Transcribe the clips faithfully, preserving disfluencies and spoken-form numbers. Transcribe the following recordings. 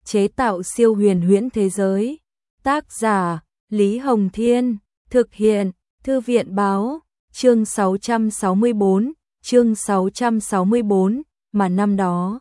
chế tạo siêu huyền huyễn thế giới. Tác giả Lý Hồng Thiên, thực hiện Thư viện Báo, chương sáu trăm sáu mươi bốn, chương sáu trăm sáu mươi bốn, mà năm đó.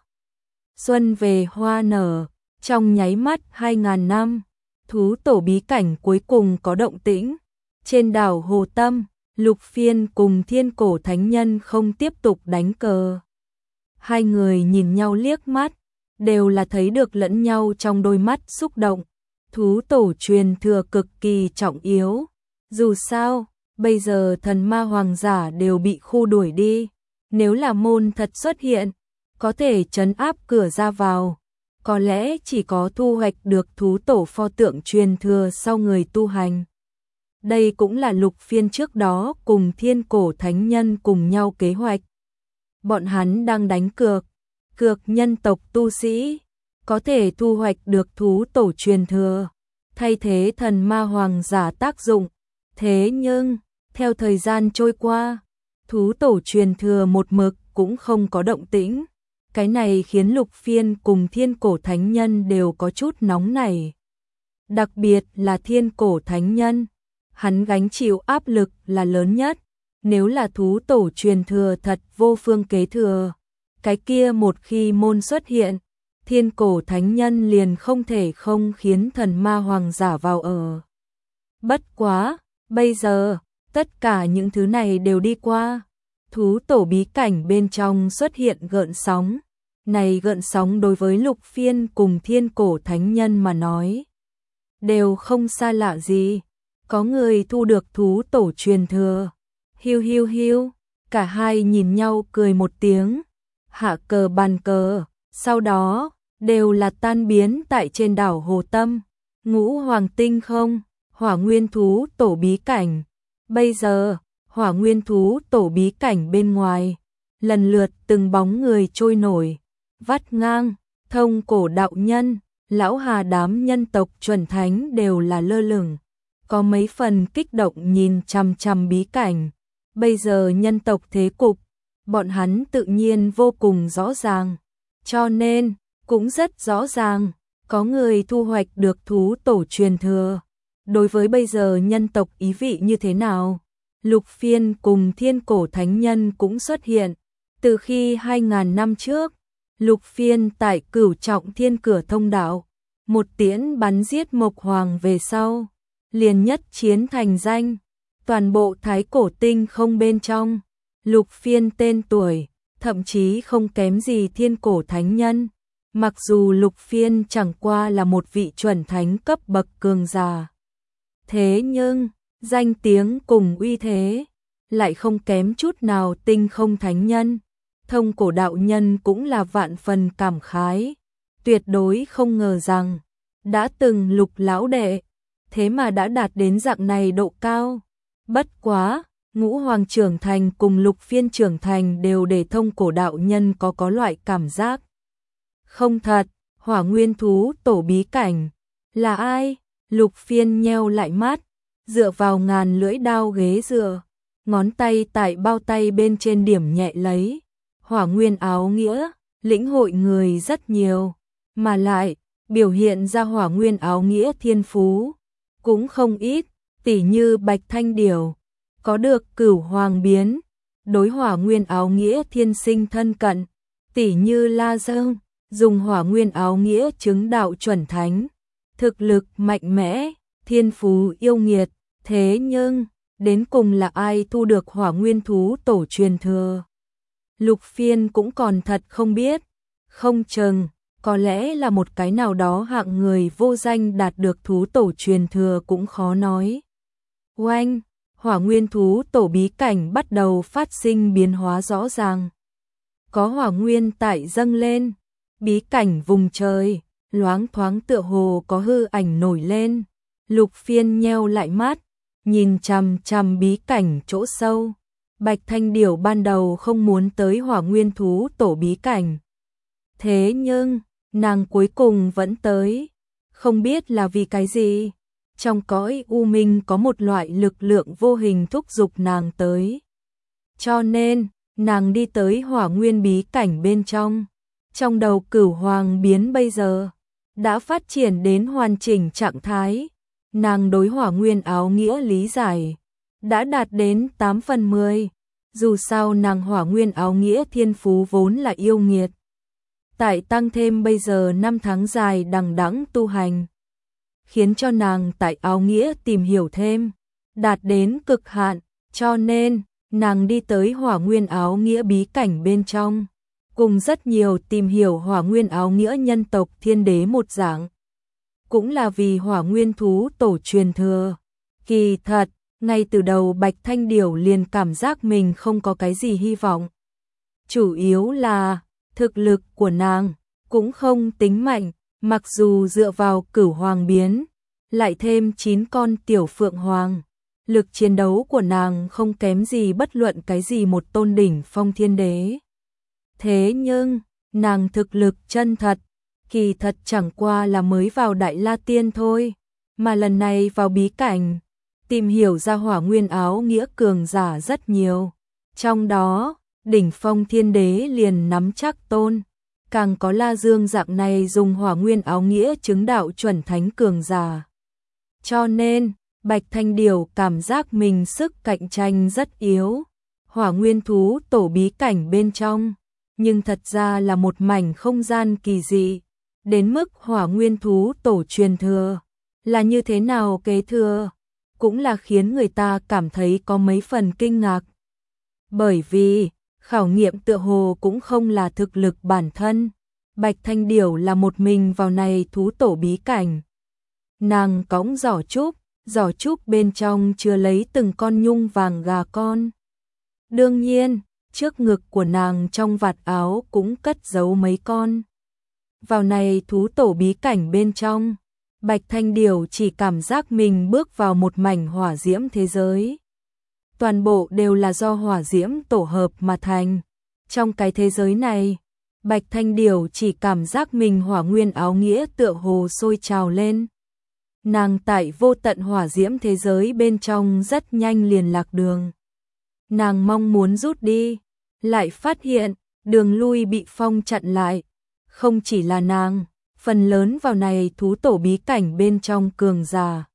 Xuân về hoa nở, trong nháy mắt hai ngàn năm, thú tổ bí cảnh cuối cùng có động tĩnh. Trên đảo Hồ Tâm, Lục Phiên cùng Thiên Cổ Thánh Nhân không tiếp tục đánh cờ. Hai người nhìn nhau liếc mắt, đều là thấy được lẫn nhau trong đôi mắt xúc động. Thú tổ truyền thừa cực kỳ trọng yếu. Dù sao, bây giờ thần ma hoàng giả đều bị khu đuổi đi. Nếu là môn thật xuất hiện, có thể trấn áp cửa ra vào. Có lẽ chỉ có thu hoạch được thú tổ pho tượng truyền thừa sau người tu hành. Đây cũng là Lục Phiên trước đó cùng Thiên Cổ Thánh Nhân cùng nhau kế hoạch. Bọn hắn đang đánh cược, cược nhân tộc tu sĩ, có thể thu hoạch được thú tổ truyền thừa, thay thế thần ma hoàng giả tác dụng. Thế nhưng, theo thời gian trôi qua, thú tổ truyền thừa một mực cũng không có động tĩnh. Cái này khiến Lục Phiên cùng Thiên Cổ Thánh Nhân đều có chút nóng nảy. Đặc biệt là Thiên Cổ Thánh Nhân, hắn gánh chịu áp lực là lớn nhất. Nếu là thú tổ truyền thừa thật vô phương kế thừa, cái kia một khi môn xuất hiện, Thiên Cổ Thánh Nhân liền không thể không khiến thần ma hoàng giả vào ở. Bất quá, bây giờ, tất cả những thứ này đều đi qua. Thú tổ bí cảnh bên trong xuất hiện gợn sóng. Này gợn sóng đối với Lục Phiên cùng Thiên Cổ Thánh Nhân mà nói, đều không xa lạ gì. Có người thu được thú tổ truyền thừa. Hiu hiu hiu, cả hai nhìn nhau cười một tiếng, hạ cờ bàn cờ, sau đó, đều là tan biến tại trên đảo Hồ Tâm. Ngũ Hoàng Tinh không, Hỏa Nguyên thú tổ bí cảnh. Bây giờ, Hỏa Nguyên thú tổ bí cảnh bên ngoài, lần lượt từng bóng người trôi nổi, vắt ngang, Thông Cổ đạo nhân, Lão Hà đám nhân tộc chuẩn thánh đều là lơ lửng, có mấy phần kích động nhìn chằm chằm bí cảnh. Bây giờ nhân tộc thế cục, bọn hắn tự nhiên vô cùng rõ ràng, cho nên cũng rất rõ ràng, có người thu hoạch được thú tổ truyền thừa. Đối với bây giờ nhân tộc ý vị như thế nào? Lục Phiên cùng Thiên Cổ Thánh Nhân cũng xuất hiện. Từ khi hai ngàn năm trước, Lục Phiên tại Cửu Trọng Thiên Cửa Thông Đạo, một tiễn bắn giết Mộc Hoàng về sau, liền nhất chiến thành danh. Toàn bộ Thái Cổ Tinh không bên trong, Lục Phiên tên tuổi, thậm chí không kém gì Thiên Cổ Thánh Nhân. Mặc dù Lục Phiên chẳng qua là một vị chuẩn thánh cấp bậc cường giả, thế nhưng, danh tiếng cùng uy thế, lại không kém chút nào Tinh không Thánh Nhân. Thông Cổ đạo nhân cũng là vạn phần cảm khái, tuyệt đối không ngờ rằng, đã từng Lục lão đệ, thế mà đã đạt đến dạng này độ cao. Bất quá, Ngũ Hoàng trưởng thành cùng Lục Phiên trưởng thành đều để Thông Cổ đạo nhân có có loại cảm giác. Không thật, Hỏa Nguyên thú tổ bí cảnh, là ai? Lục Phiên nheo lại mắt, dựa vào ngàn lưỡi đao ghế dựa, ngón tay tại bao tay bên trên điểm nhẹ lấy. Hỏa Nguyên áo nghĩa, lĩnh hội người rất nhiều, mà lại, biểu hiện ra Hỏa Nguyên áo nghĩa thiên phú, cũng không ít. Tỷ như Bạch Thanh Điểu, có được Cửu Hoàng biến, đối Hỏa Nguyên áo nghĩa thiên sinh thân cận. Tỷ như La Dâng, dùng Hỏa Nguyên áo nghĩa chứng đạo chuẩn thánh, thực lực mạnh mẽ, thiên phú yêu nghiệt. Thế nhưng, đến cùng là ai thu được Hỏa Nguyên thú tổ truyền thừa? Lục Phiên cũng còn thật không biết, không chừng, có lẽ là một cái nào đó hạng người vô danh đạt được thú tổ truyền thừa cũng khó nói. Oanh, Hỏa Nguyên thú tổ bí cảnh bắt đầu phát sinh biến hóa rõ ràng. Có hỏa nguyên tại dâng lên, bí cảnh vùng trời, loáng thoáng tựa hồ có hư ảnh nổi lên. Lục Phiên nheo lại mắt, nhìn chằm chằm bí cảnh chỗ sâu. Bạch Thanh Điểu ban đầu không muốn tới Hỏa Nguyên thú tổ bí cảnh. Thế nhưng, nàng cuối cùng vẫn tới, không biết là vì cái gì. Trong cõi u minh có một loại lực lượng vô hình thúc giục nàng tới. Cho nên, nàng đi tới Hỏa Nguyên bí cảnh bên trong. Trong đầu Cửu Hoàng biến bây giờ, đã phát triển đến hoàn chỉnh trạng thái. Nàng đối hỏa nguyên áo nghĩa lý giải đã đạt đến tám phần mười. Dù sao nàng hỏa nguyên áo nghĩa thiên phú vốn là yêu nghiệt. Tại tăng thêm bây giờ năm tháng dài đằng đẵng tu hành, khiến cho nàng tại áo nghĩa tìm hiểu thêm, đạt đến cực hạn, cho nên nàng đi tới hỏa nguyên áo nghĩa bí cảnh bên trong, cùng rất nhiều tìm hiểu hỏa nguyên áo nghĩa nhân tộc thiên đế một dạng. Cũng là vì hỏa nguyên thú tổ truyền thừa. Kỳ thật, ngay từ đầu Bạch Thanh Điểu liền cảm giác mình không có cái gì hy vọng. Chủ yếu là thực lực của nàng cũng không tính mạnh, mặc dù dựa vào cửu hoàng biến, lại thêm chín con tiểu phượng hoàng. Lực chiến đấu của nàng không kém gì bất luận cái gì một tôn đỉnh phong thiên đế. Thế nhưng, nàng thực lực chân thật, kỳ thật chẳng qua là mới vào Đại La Tiên thôi, mà lần này vào bí cảnh, tìm hiểu ra hỏa nguyên áo nghĩa cường giả rất nhiều. Trong đó, đỉnh phong thiên đế liền nắm chắc tôn, càng có La Dương dạng này dùng hỏa nguyên áo nghĩa chứng đạo chuẩn thánh cường giả. Cho nên, Bạch Thanh Điểu cảm giác mình sức cạnh tranh rất yếu. Hỏa nguyên thú tổ bí cảnh bên trong, nhưng thật ra là một mảnh không gian kỳ dị, đến mức hỏa nguyên thú tổ truyền thừa là như thế nào kế thừa, cũng là khiến người ta cảm thấy có mấy phần kinh ngạc. Bởi vì, khảo nghiệm tựa hồ cũng không là thực lực bản thân, Bạch Thanh Điểu là một mình vào này thú tổ bí cảnh. Nàng cõng giỏ trúc, giỏ trúc bên trong chứa lấy từng con nhung vàng gà con. Đương nhiên, trước ngực của nàng trong vạt áo cũng cất giấu mấy con. Vào này thú tổ bí cảnh bên trong, Bạch Thanh Điểu chỉ cảm giác mình bước vào một mảnh hỏa diễm thế giới. Toàn bộ đều là do hỏa diễm tổ hợp mà thành. Trong cái thế giới này, Bạch Thanh Điểu chỉ cảm giác mình hỏa nguyên áo nghĩa tựa hồ sôi trào lên. Nàng tại vô tận hỏa diễm thế giới bên trong rất nhanh liền lạc đường. Nàng mong muốn rút đi, lại phát hiện đường lui bị phong chặn lại. Không chỉ là nàng, phần lớn vào này thú tổ bí cảnh bên trong cường giả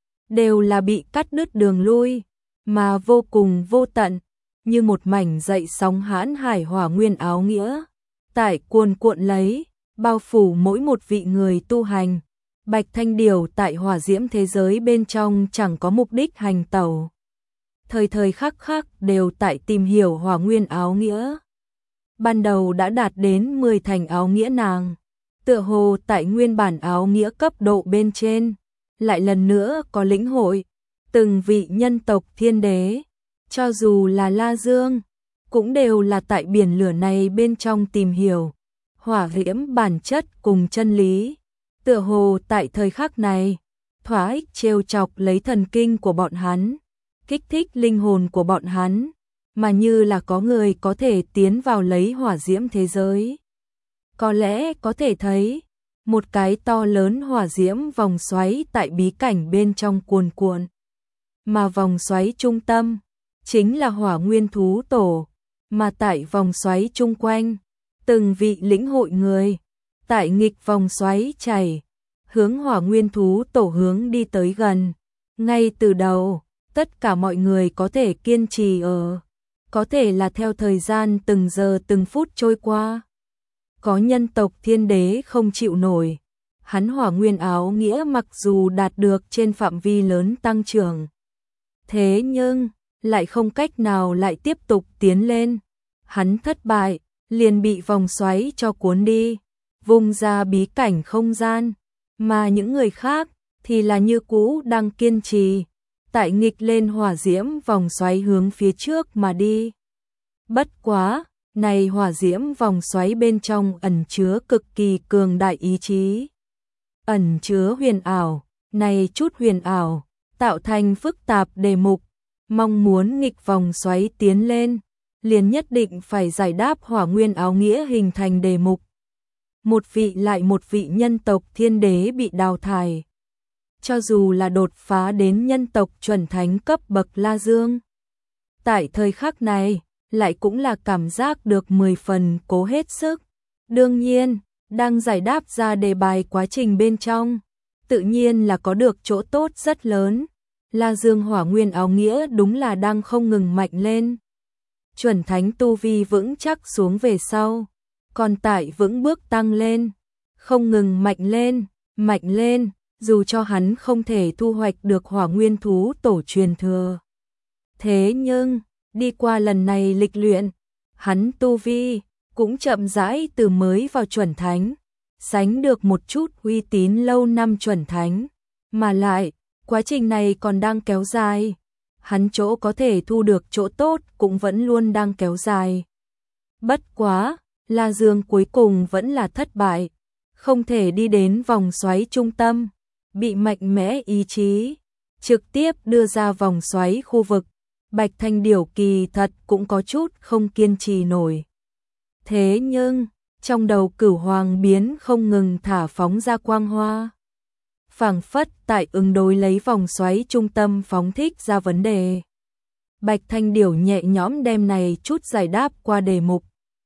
đều là bị cắt đứt đường lui, mà vô cùng vô tận, như một mảnh dậy sóng hãn hải hỏa nguyên áo nghĩa, tại cuồn cuộn lấy, bao phủ mỗi một vị người tu hành. Bạch Thanh Điểu tại hỏa diễm thế giới bên trong chẳng có mục đích hành tẩu. Thời thời khắc khắc đều tại tìm hiểu hỏa nguyên áo nghĩa. Ban đầu đã đạt đến mười thành áo nghĩa nàng, tựa hồ tại nguyên bản áo nghĩa cấp độ bên trên, lại lần nữa có lĩnh hội, từng vị nhân tộc thiên đế, cho dù là La Dương, cũng đều là tại biển lửa này bên trong tìm hiểu hỏa diễm bản chất cùng chân lý. Tựa hồ tại thời khắc này, thỏa ích trêu chọc lấy thần kinh của bọn hắn, kích thích linh hồn của bọn hắn, mà như là có người có thể tiến vào lấy hỏa diễm thế giới. Có lẽ có thể thấy, một cái to lớn hỏa diễm vòng xoáy tại bí cảnh bên trong cuồn cuộn. Mà vòng xoáy trung tâm, chính là hỏa nguyên thú tổ, mà tại vòng xoáy chung quanh, từng vị lĩnh hội người, tại nghịch vòng xoáy chảy, hướng hỏa nguyên thú tổ hướng đi tới gần. Ngay từ đầu, tất cả mọi người có thể kiên trì ở, có thể là theo thời gian từng giờ từng phút trôi qua. Có nhân tộc thiên đế không chịu nổi, hắn hỏa nguyên áo nghĩa mặc dù đạt được trên phạm vi lớn tăng trưởng, thế nhưng lại không cách nào lại tiếp tục tiến lên. Hắn thất bại, liền bị vòng xoáy cho cuốn đi, vùng ra bí cảnh không gian, mà những người khác thì là như cũ đang kiên trì, tại nghịch lên hỏa diễm vòng xoáy hướng phía trước mà đi. Bất quá, này hỏa diễm vòng xoáy bên trong ẩn chứa cực kỳ cường đại ý chí, ẩn chứa huyền ảo, này chút huyền ảo, tạo thành phức tạp đề mục, mong muốn nghịch vòng xoáy tiến lên, liền nhất định phải giải đáp hỏa nguyên áo nghĩa hình thành đề mục. Một vị lại một vị nhân tộc thiên đế bị đào thải. Cho dù là đột phá đến nhân tộc chuẩn thánh cấp bậc La Dương, tại thời khắc này, lại cũng là cảm giác được mười phần cố hết sức. Đương nhiên, đang giải đáp ra đề bài quá trình bên trong, tự nhiên là có được chỗ tốt rất lớn. La Dương hỏa nguyên áo nghĩa đúng là đang không ngừng mạnh lên. Chuẩn thánh tu vi vững chắc xuống về sau, còn tại vững bước tăng lên, không ngừng mạnh lên, mạnh lên, dù cho hắn không thể thu hoạch được hỏa nguyên thú tổ truyền thừa. Thế nhưng, đi qua lần này lịch luyện, hắn tu vi cũng chậm rãi từ mới vào chuẩn thánh, sánh được một chút uy tín lâu năm chuẩn thánh, mà lại, quá trình này còn đang kéo dài, hắn chỗ có thể thu được chỗ tốt cũng vẫn luôn đang kéo dài. Bất quá, La Dương cuối cùng vẫn là thất bại, không thể đi đến vòng xoáy trung tâm, bị mạnh mẽ ý chí trực tiếp đưa ra vòng xoáy khu vực. Bạch Thanh Điểu kỳ thật cũng có chút không kiên trì nổi. Thế nhưng, trong đầu Cửu Hoàng biến không ngừng thả phóng ra quang hoa, phảng phất tại ứng đối lấy vòng xoáy trung tâm phóng thích ra vấn đề. Bạch Thanh Điểu nhẹ nhõm đem này chút giải đáp qua đề mục.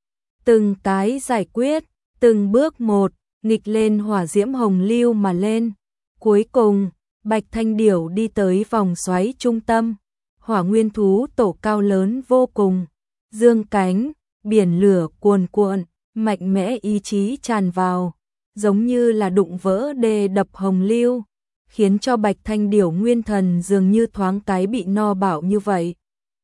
Từng cái giải quyết, từng bước một, nghịch lên hỏa diễm hồng lưu mà lên. Cuối cùng, Bạch Thanh Điểu đi tới vòng xoáy trung tâm. Hỏa nguyên thú tổ cao lớn vô cùng, dương cánh, biển lửa cuồn cuộn, mạnh mẽ ý chí tràn vào, giống như là đụng vỡ đê đập hồng lưu, khiến cho Bạch Thanh Điểu nguyên thần dường như thoáng cái bị no bạo như vậy.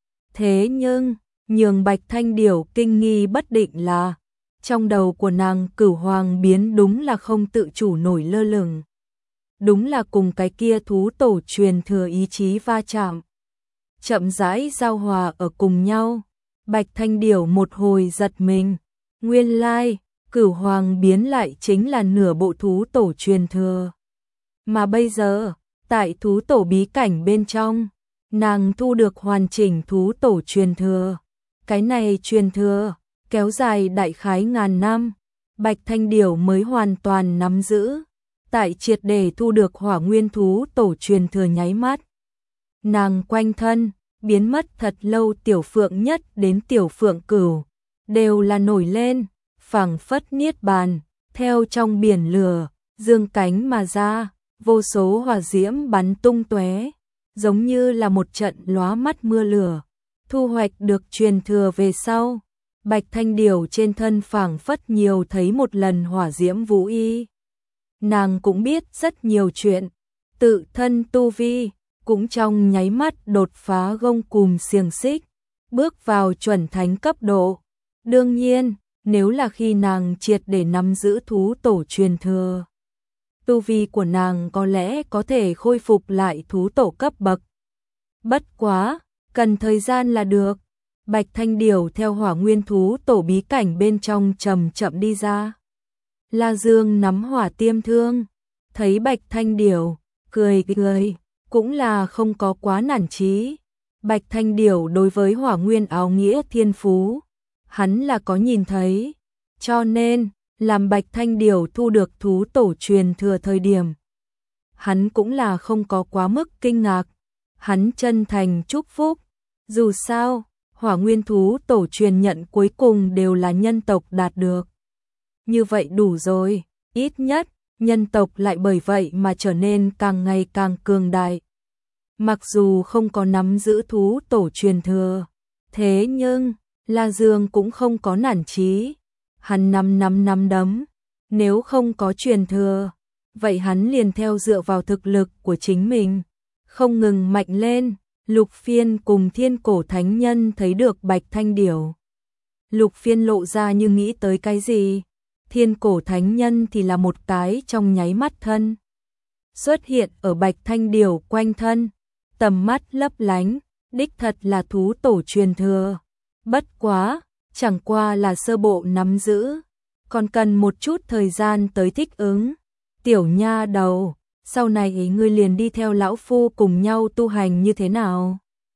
Thế nhưng, nhường Bạch Thanh Điểu kinh nghi bất định là, trong đầu của nàng Cửu Hoàng biến đúng là không tự chủ nổi lơ lửng. Đúng là cùng cái kia thú tổ truyền thừa ý chí va chạm, chậm rãi giao hòa ở cùng nhau. Bạch Thanh Điểu một hồi giật mình, nguyên lai, Cửu Hoàng biến lại chính là nửa bộ thú tổ truyền thừa. Mà bây giờ, tại thú tổ bí cảnh bên trong, nàng thu được hoàn chỉnh thú tổ truyền thừa. Cái này truyền thừa, kéo dài đại khái ngàn năm, Bạch Thanh Điểu mới hoàn toàn nắm giữ. Tại triệt để thu được hỏa nguyên thú tổ truyền thừa nháy mắt, nàng quanh thân, biến mất thật lâu tiểu phượng nhất đến tiểu phượng cửu, đều là nổi lên, phảng phất niết bàn, theo trong biển lửa, dương cánh mà ra, vô số hỏa diễm bắn tung tóe, giống như là một trận lóa mắt mưa lửa. Thu hoạch được truyền thừa về sau, Bạch Thanh Điểu trên thân phảng phất nhiều thấy một lần hỏa diễm vũ y. Nàng cũng biết rất nhiều chuyện, tự thân tu vi, cũng trong nháy mắt đột phá gông cùm xiềng xích, bước vào chuẩn thánh cấp độ. Đương nhiên, nếu là khi nàng triệt để nắm giữ thú tổ truyền thừa, tu vi của nàng có lẽ có thể khôi phục lại thú tổ cấp bậc. Bất quá, cần thời gian là được. Bạch Thanh Điểu theo hỏa nguyên thú tổ bí cảnh bên trong chậm chậm đi ra. La Dương nắm hỏa tiêm thương, thấy Bạch Thanh Điểu, cười cười, cũng là không có quá nản chí. Bạch Thanh Điểu đối với hỏa nguyên áo nghĩa thiên phú, hắn là có nhìn thấy, cho nên, làm Bạch Thanh Điểu thu được thú tổ truyền thừa thời điểm. Hắn cũng là không có quá mức kinh ngạc, hắn chân thành chúc phúc, dù sao, hỏa nguyên thú tổ truyền nhận cuối cùng đều là nhân tộc đạt được. Như vậy đủ rồi, ít nhất, nhân tộc lại bởi vậy mà trở nên càng ngày càng cường đại. Mặc dù không có nắm giữ thú tổ truyền thừa, thế nhưng, La Dương cũng không có nản chí. Hắn năm năm năm đấm, nếu không có truyền thừa, vậy hắn liền theo dựa vào thực lực của chính mình, không ngừng mạnh lên. Lục Phiên cùng Thiên Cổ Thánh Nhân thấy được Bạch Thanh Điểu. Lục Phiên lộ ra như nghĩ tới cái gì, Thiên Cổ Thánh Nhân thì là một cái trong nháy mắt thân. Xuất hiện ở Bạch Thanh Điểu quanh thân, tầm mắt lấp lánh, đích thật là thú tổ truyền thừa. Bất quá, chẳng qua là sơ bộ nắm giữ, còn cần một chút thời gian tới thích ứng. Tiểu nha đầu, sau này ngươi liền đi theo lão phu cùng nhau tu hành như thế nào?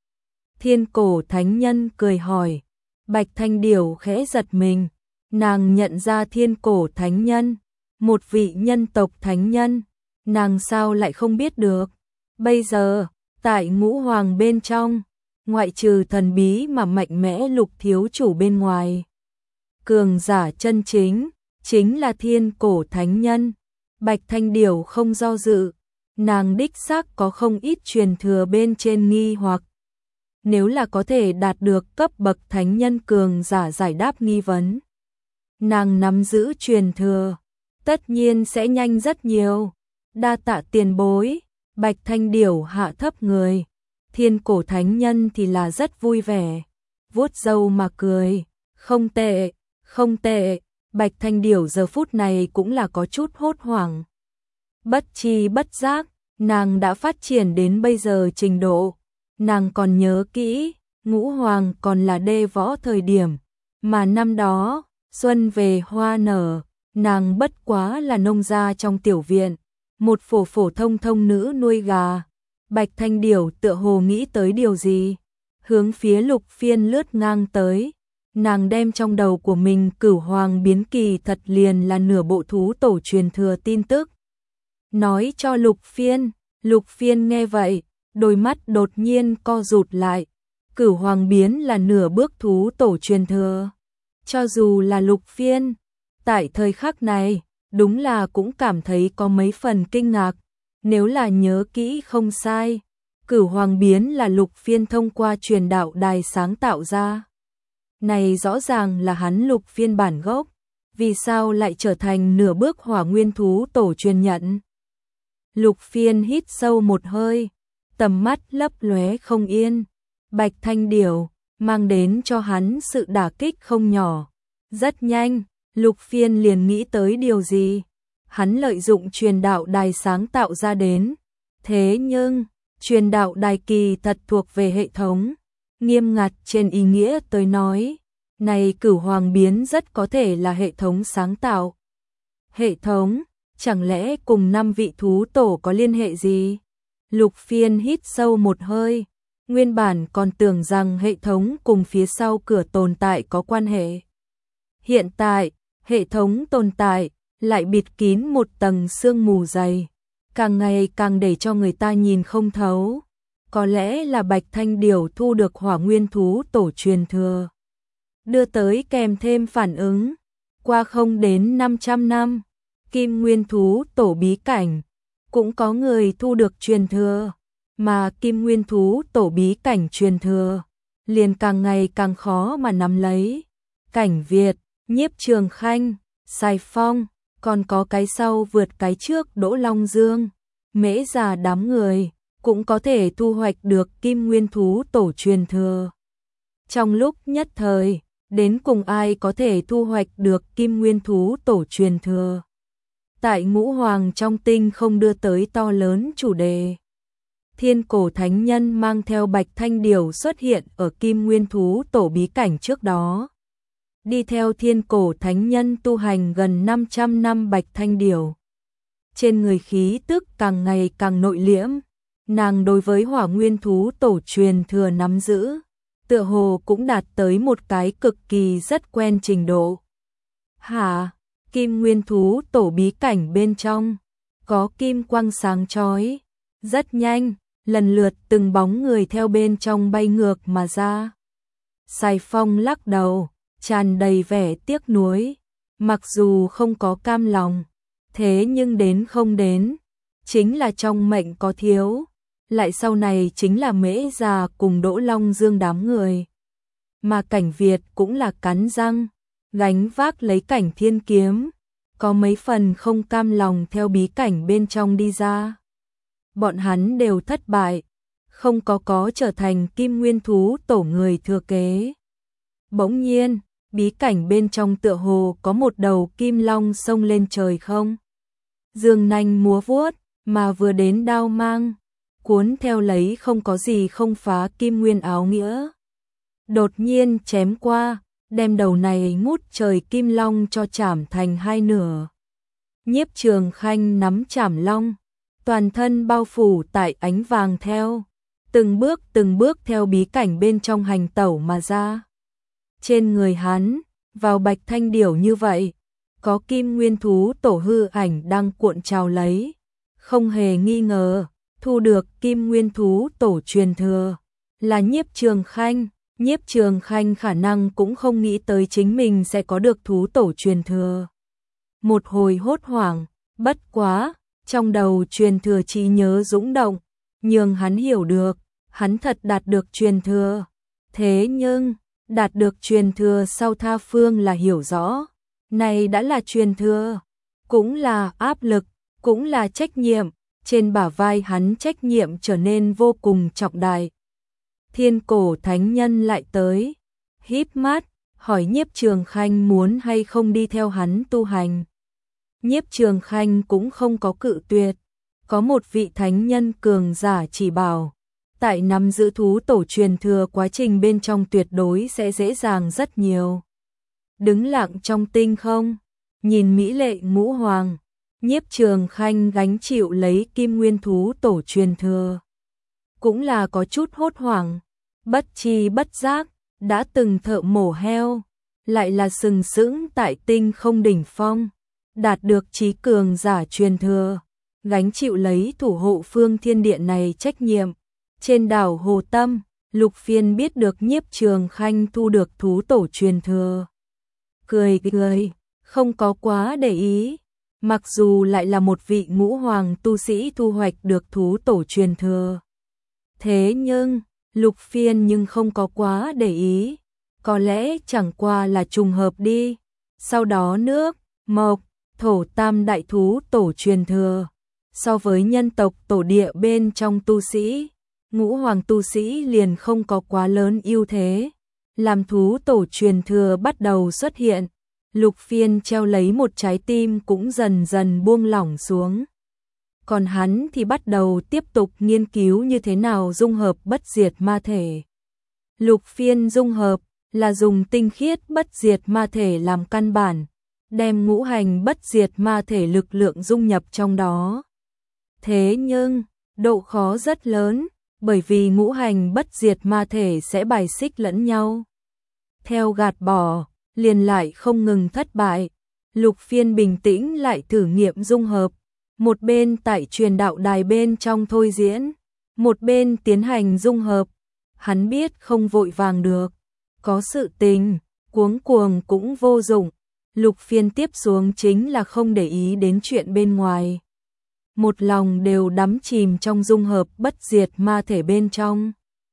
Thiên Cổ Thánh Nhân cười hỏi. Bạch Thanh Điểu khẽ giật mình, nàng nhận ra Thiên Cổ Thánh Nhân, một vị nhân tộc thánh nhân, nàng sao lại không biết được? Bây giờ, tại ngũ hoàng bên trong, ngoại trừ thần bí mà mạnh mẽ Lục thiếu chủ bên ngoài, cường giả chân chính, chính là thiên cổ thánh nhân. Bạch Thanh Điểu không do dự, nàng đích xác có không ít truyền thừa bên trên nghi hoặc. Nếu là có thể đạt được cấp bậc thánh nhân cường giả giải đáp nghi vấn, nàng nắm giữ truyền thừa, tất nhiên sẽ nhanh rất nhiều. Đa tạ tiền bối. Bạch Thanh Điểu hạ thấp người, thiên cổ thánh nhân thì là rất vui vẻ, vuốt râu mà cười, không tệ, không tệ. Bạch Thanh Điểu giờ phút này cũng là có chút hốt hoảng. Bất chi bất giác, nàng đã phát triển đến bây giờ trình độ, nàng còn nhớ kỹ, Ngũ Hoàng còn là đê võ thời điểm, mà năm đó, xuân về hoa nở, nàng bất quá là nông gia trong tiểu viện, một phổ phổ thông thông nữ nuôi gà. Bạch Thanh Điểu tựa hồ nghĩ tới điều gì, hướng phía Lục Phiên lướt ngang tới. Nàng đem trong đầu của mình Cửu Hoàng biến kỳ thật liền là nửa bộ thú tổ truyền thừa tin tức, nói cho Lục Phiên. Lục Phiên nghe vậy, đôi mắt đột nhiên co rụt lại. Cửu Hoàng biến là nửa bước thú tổ truyền thừa. Cho dù là Lục Phiên, tại thời khắc này, đúng là cũng cảm thấy có mấy phần kinh ngạc. Nếu là nhớ kỹ không sai, Cửu Hoàng biến là Lục Phiên thông qua truyền đạo đài sáng tạo ra. Này rõ ràng là hắn Lục Phiên bản gốc, vì sao lại trở thành nửa bước hỏa nguyên thú tổ truyền nhận? Lục Phiên hít sâu một hơi, tầm mắt lấp lóe không yên. Bạch Thanh Điểu mang đến cho hắn sự đả kích không nhỏ. Rất nhanh, Lục Phiên liền nghĩ tới điều gì. Hắn lợi dụng truyền đạo đài sáng tạo ra đến. Thế nhưng, truyền đạo đài kỳ thật thuộc về hệ thống. Nghiêm ngặt trên ý nghĩa tới nói, này Cửu Hoàng biến rất có thể là hệ thống sáng tạo. Hệ thống, chẳng lẽ cùng năm vị thú tổ có liên hệ gì? Lục Phiên hít sâu một hơi, nguyên bản còn tưởng rằng hệ thống cùng phía sau cửa tồn tại có quan hệ. Hiện tại, hệ thống tồn tại, lại bịt kín một tầng sương mù dày, càng ngày càng để cho người ta nhìn không thấu. Có lẽ là Bạch Thanh Điểu thu được hỏa nguyên thú tổ truyền thừa, đưa tới kèm thêm phản ứng. Qua không đến năm trăm năm, Kim Nguyên thú tổ bí cảnh, cũng có người thu được truyền thừa, mà Kim Nguyên thú tổ bí cảnh truyền thừa, liền càng ngày càng khó mà nắm lấy. Cảnh Việt, Nhiếp Trường Khanh, Sài Phong, còn có cái sau vượt cái trước Đỗ Long Dương, Mễ Già đám người, cũng có thể thu hoạch được Kim Nguyên thú tổ truyền thừa. Trong lúc nhất thời, đến cùng ai có thể thu hoạch được Kim Nguyên thú tổ truyền thừa? Tại Ngũ Hoàng trong tinh không đưa tới to lớn chủ đề. Thiên cổ thánh nhân mang theo Bạch Thanh Điểu xuất hiện ở Kim Nguyên thú tổ bí cảnh trước đó. Đi theo thiên cổ thánh nhân tu hành gần năm trăm năm Bạch Thanh Điểu, trên người khí tức càng ngày càng nội liễm. Nàng đối với hỏa nguyên thú tổ truyền thừa nắm giữ, tựa hồ cũng đạt tới một cái cực kỳ rất quen trình độ. Hả? Kim Nguyên thú tổ bí cảnh bên trong, có kim quang sáng chói. Rất nhanh, lần lượt từng bóng người theo bên trong bay ngược mà ra. Sài Phong lắc đầu, tràn đầy vẻ tiếc nuối. Mặc dù không có cam lòng, thế nhưng đến không đến, chính là trong mệnh có thiếu. Lại sau này chính là Mễ Già cùng Đỗ Long Dương đám người. Mà Cảnh Việt cũng là cắn răng, gánh vác lấy cảnh thiên kiếm, có mấy phần không cam lòng theo bí cảnh bên trong đi ra. Bọn hắn đều thất bại, không có có trở thành Kim Nguyên thú tổ người thừa kế. Bỗng nhiên, bí cảnh bên trong tựa hồ có một đầu kim long xông lên trời không. Dương nanh múa vuốt, mà vừa đến đao mang, cuốn theo lấy không có gì không phá kim nguyên áo nghĩa. Đột nhiên chém qua, đem đầu này ngút trời kim long cho chảm thành hai nửa. Nhiếp Trường Khanh nắm chảm long, toàn thân bao phủ tại ánh vàng theo, từng bước từng bước theo bí cảnh bên trong hành tẩu mà ra. Trên người hắn, vào Bạch Thanh Điểu như vậy, có Kim Nguyên thú tổ hư ảnh đang cuộn trào lấy, không hề nghi ngờ, thu được Kim Nguyên thú tổ truyền thừa, là Nhiếp Trường Khanh. Nhiếp Trường Khanh khả năng cũng không nghĩ tới chính mình sẽ có được thú tổ truyền thừa. một hồi hốt hoảng, bất quá, trong đầu truyền thừa trí nhớ dũng động, nhưng hắn hiểu được, hắn thật đạt được truyền thừa. Thế nhưng, đạt được truyền thừa sau tha phương là hiểu rõ, này đã là truyền thừa, cũng là áp lực, cũng là trách nhiệm, trên bả vai hắn trách nhiệm trở nên vô cùng trọng đại. Thiên cổ thánh nhân lại tới, híp mắt, hỏi Nhiếp Trường Khanh muốn hay không đi theo hắn tu hành. Nhiếp Trường Khanh cũng không có cự tuyệt, có một vị thánh nhân cường giả chỉ bảo, tại nắm giữ thú tổ truyền thừa quá trình bên trong tuyệt đối sẽ dễ dàng rất nhiều. Đứng lặng trong tinh không, nhìn mỹ lệ ngũ hoàng, Nhiếp Trường Khanh gánh chịu lấy kim nguyên thú tổ truyền thừa. Cũng là có chút hốt hoảng, bất chi bất giác, đã từng thợ mổ heo, lại là sừng sững tại tinh không đỉnh phong, đạt được trí cường giả truyền thừa, gánh chịu lấy thủ hộ phương thiên địa này trách nhiệm. Trên đảo Hồ Tâm, Lục Phiên biết được Nhiếp Trường Khanh thu được thú tổ truyền thừa. Cười cười, không có quá để ý, mặc dù lại là một vị ngũ hoàng tu sĩ thu hoạch được thú tổ truyền thừa. Thế nhưng, Lục Phiên nhưng không có quá để ý, có lẽ chẳng qua là trùng hợp đi. Sau đó nước, mộc, thổ tam đại thú tổ truyền thừa, so với nhân tộc tổ địa bên trong tu sĩ, ngũ hoàng tu sĩ liền không có quá lớn ưu thế. Làm thú tổ truyền thừa bắt đầu xuất hiện, Lục Phiên treo lấy một trái tim cũng dần dần buông lỏng xuống. Còn hắn thì bắt đầu tiếp tục nghiên cứu như thế nào dung hợp bất diệt ma thể. Lục Phiên dung hợp là dùng tinh khiết bất diệt ma thể làm căn bản, đem ngũ hành bất diệt ma thể lực lượng dung nhập trong đó. Thế nhưng, độ khó rất lớn, bởi vì ngũ hành bất diệt ma thể sẽ bài xích lẫn nhau. Theo gạt bỏ, liền lại không ngừng thất bại. Lục Phiên bình tĩnh lại thử nghiệm dung hợp, một bên tại truyền đạo đài bên trong thôi diễn, một bên tiến hành dung hợp. Hắn biết không vội vàng được, có sự tình, cuống cuồng cũng vô dụng. Lục Phiên tiếp xuống chính là không để ý đến chuyện bên ngoài, một lòng đều đắm chìm trong dung hợp bất diệt ma thể bên trong.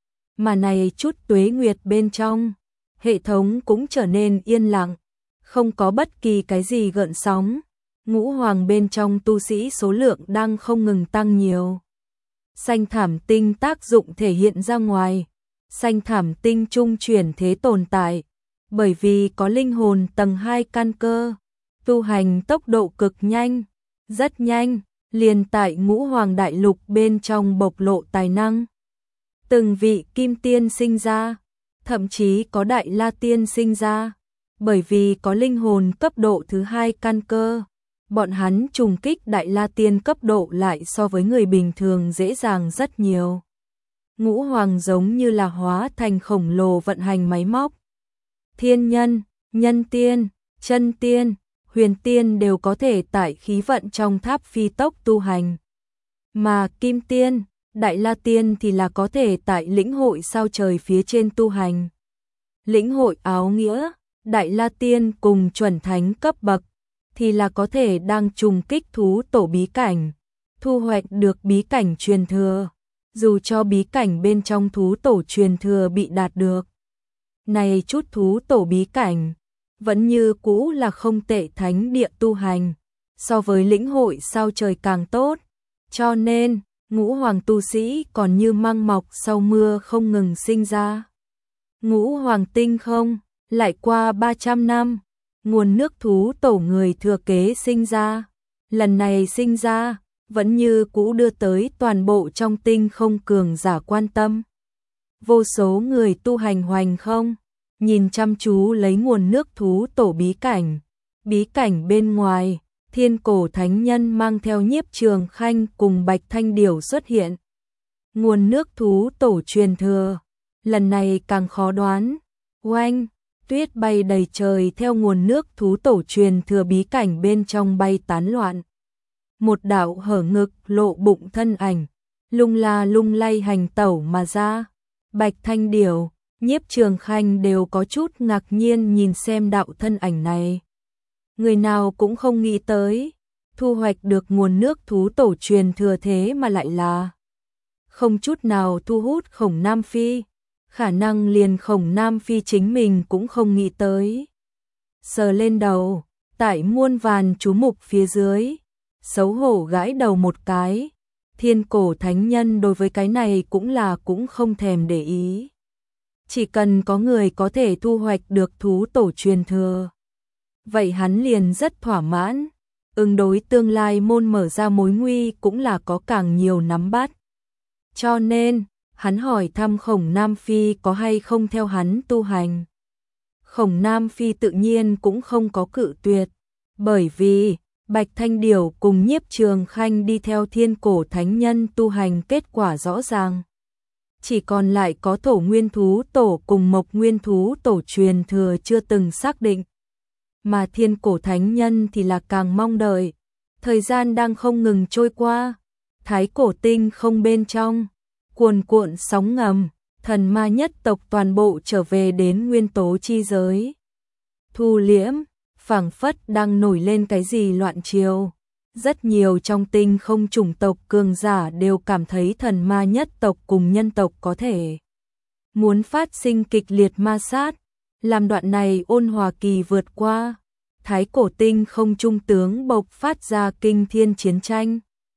Mà này chút tuế nguyệt bên trong, hệ thống cũng trở nên yên lặng, không có bất kỳ cái gì gợn sóng. Ngũ hoàng bên trong tu sĩ số lượng đang không ngừng tăng nhiều. Xanh thảm tinh tác dụng thể hiện ra ngoài, xanh thảm tinh trung chuyển thế tồn tại, bởi vì có linh hồn tầng hai căn cơ, tu hành tốc độ cực nhanh, rất nhanh, liền tại ngũ hoàng đại lục bên trong bộc lộ tài năng. Từng vị kim tiên sinh ra, thậm chí có đại la tiên sinh ra, bởi vì có linh hồn cấp độ thứ hai căn cơ, bọn hắn trùng kích đại la tiên cấp độ lại so với người bình thường dễ dàng rất nhiều. Ngũ hoàng giống như là hóa thành khổng lồ vận hành máy móc. Thiên nhân, nhân tiên, chân tiên, huyền tiên đều có thể tại khí vận trong tháp phi tốc tu hành. Mà kim tiên, đại la tiên thì là có thể tại lĩnh hội sao trời phía trên tu hành. Lĩnh hội áo nghĩa, đại la tiên cùng chuẩn thánh cấp bậc thì là có thể đang trùng kích thú tổ bí cảnh, thu hoạch được bí cảnh truyền thừa, dù cho bí cảnh bên trong thú tổ truyền thừa bị đạt được. Này chút thú tổ bí cảnh, vẫn như cũ là không tệ thánh địa tu hành, so với lĩnh hội sao trời càng tốt, cho nên, ngũ hoàng tu sĩ còn như măng mọc sau mưa không ngừng sinh ra. Ngũ hoàng tinh không, lại qua ba trăm năm, nguồn nước thú tổ người thừa kế sinh ra, lần này sinh ra, vẫn như cũ đưa tới toàn bộ trong tinh không cường giả quan tâm. Vô số người tu hành hoành không, nhìn chăm chú lấy nguồn nước thú tổ bí cảnh. Bí cảnh bên ngoài, thiên cổ thánh nhân mang theo Nhiếp Trường Khanh cùng Bạch Thanh Điểu xuất hiện. Nguồn nước thú tổ truyền thừa, lần này càng khó đoán. Oanh, tuyết bay đầy trời theo nguồn nước thú tổ truyền thừa bí cảnh bên trong bay tán loạn. Một đạo hở ngực lộ bụng thân ảnh, lung la lung lay hành tẩu mà ra. Bạch Thanh Điểu, Nhiếp Trường Khanh đều có chút ngạc nhiên nhìn xem đạo thân ảnh này. Người nào cũng không nghĩ tới, thu hoạch được nguồn nước thú tổ truyền thừa thế mà lại là không chút nào thu hút Khổng Nam Phi, khả năng liền Khổng Nam Phi chính mình cũng không nghĩ tới. Sờ lên đầu, tại muôn vàn chú mục phía dưới, xấu hổ gãi đầu một cái, Thiên Cổ Thánh Nhân đối với cái này cũng là cũng không thèm để ý. Chỉ cần có người có thể thu hoạch được thú tổ truyền thừa, vậy hắn liền rất thỏa mãn, ứng đối tương lai môn mở ra mối nguy cũng là có càng nhiều nắm bắt. Cho nên, hắn hỏi thăm Khổng Nam Phi có hay không theo hắn tu hành. Khổng Nam Phi tự nhiên cũng không có cự tuyệt, bởi vì Bạch Thanh Điểu cùng Nhiếp Trường Khanh đi theo Thiên Cổ Thánh Nhân tu hành kết quả rõ ràng. Chỉ còn lại có Thổ Nguyên Thú Tổ cùng Mộc Nguyên Thú Tổ truyền thừa chưa từng xác định. Mà Thiên Cổ Thánh Nhân thì là càng mong đợi. Thời gian đang không ngừng trôi qua, Thái Cổ Tinh không bên trong, cuồn cuộn sóng ngầm, thần ma nhất tộc toàn bộ trở về đến nguyên tố chi giới. Thu liễm, phảng phất đang nổi lên cái gì loạn triều. Rất nhiều trong tinh không chủng tộc cường giả đều cảm thấy thần ma nhất tộc cùng nhân tộc có thể muốn phát sinh kịch liệt ma sát, làm đoạn này ôn hòa kỳ vượt qua. Thái Cổ Tinh không trung tướng bộc phát ra kinh thiên chiến tranh.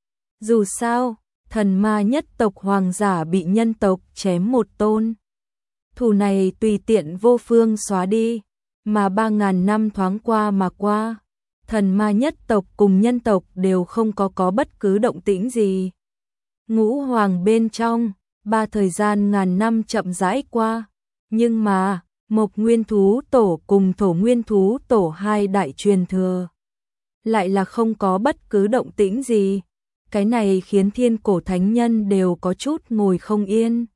Dù sao, thần ma nhất tộc hoàng giả bị nhân tộc chém một tôn. Thù này tùy tiện vô phương xóa đi, mà ba ngàn năm thoáng qua mà qua, thần ma nhất tộc cùng nhân tộc đều không có có bất cứ động tĩnh gì. Ngũ hoàng bên trong, ba thời gian ngàn năm chậm rãi qua, nhưng mà Mộc Nguyên Thú Tổ cùng Thổ Nguyên Thú Tổ hai đại truyền thừa lại là không có bất cứ động tĩnh gì. Cái này khiến Thiên Cổ Thánh Nhân đều có chút ngồi không yên.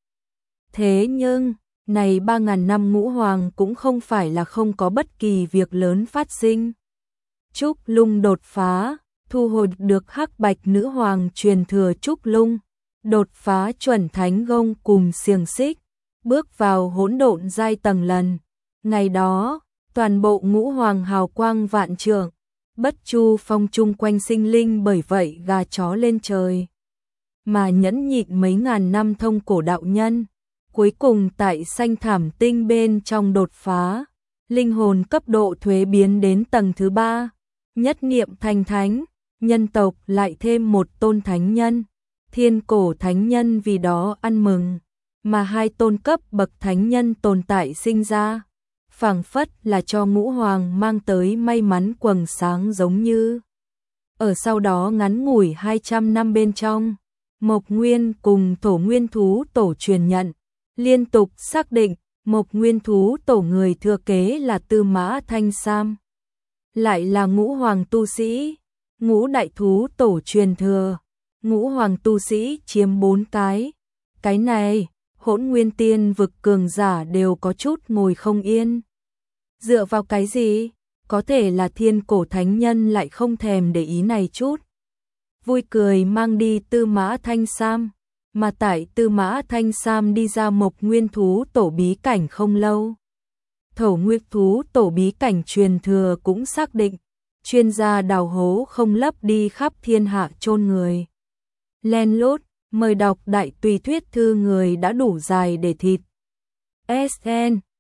Thế nhưng, này ba ngàn năm ngũ hoàng cũng không phải là không có bất kỳ việc lớn phát sinh. Trúc Lung đột phá, thu hồi được Hắc Bạch Nữ Hoàng truyền thừa Trúc Lung, đột phá chuẩn thánh gông cùng xiềng xích, bước vào hỗn độn giai tầng lần. Ngày đó, toàn bộ ngũ hoàng hào quang vạn trượng, bất chu phong chung quanh sinh linh bởi vậy gà chó lên trời. Mà nhẫn nhịn mấy ngàn năm thông cổ đạo nhân, cuối cùng tại xanh thảm tinh bên trong đột phá, linh hồn cấp độ thuế biến đến tầng thứ ba, nhất niệm thành thánh, nhân tộc lại thêm một tôn thánh nhân, Thiên Cổ Thánh Nhân vì đó ăn mừng, mà hai tôn cấp bậc thánh nhân tồn tại sinh ra, phảng phất là cho ngũ hoàng mang tới may mắn quầng sáng giống như. Ở sau đó ngắn ngủi hai trăm năm bên trong, Mộc Nguyên cùng Thổ Nguyên Thú Tổ truyền nhận, liên tục xác định Mộc Nguyên Thú Tổ người thừa kế là Tư Mã Thanh Sam, lại là ngũ hoàng tu sĩ. Ngũ đại thú tổ truyền thừa, ngũ hoàng tu sĩ chiếm bốn cái. Cái này, Hỗn Nguyên Tiên vực cường giả đều có chút ngồi không yên. Dựa vào cái gì? Có thể là Thiên Cổ Thánh Nhân lại không thèm để ý này chút. Vui cười mang đi Tư Mã Thanh Sam, mà tại Tư Mã Thanh Sam đi ra Mộc Nguyên Thú Tổ bí cảnh không lâu. Thổ Nguyên Thú Tổ bí cảnh truyền thừa cũng xác định, chuyên gia đào hố không lấp đi khắp thiên hạ chôn người. Len lút, mời đọc đại tùy thuyết thư người đã đủ dài để thịt. ét en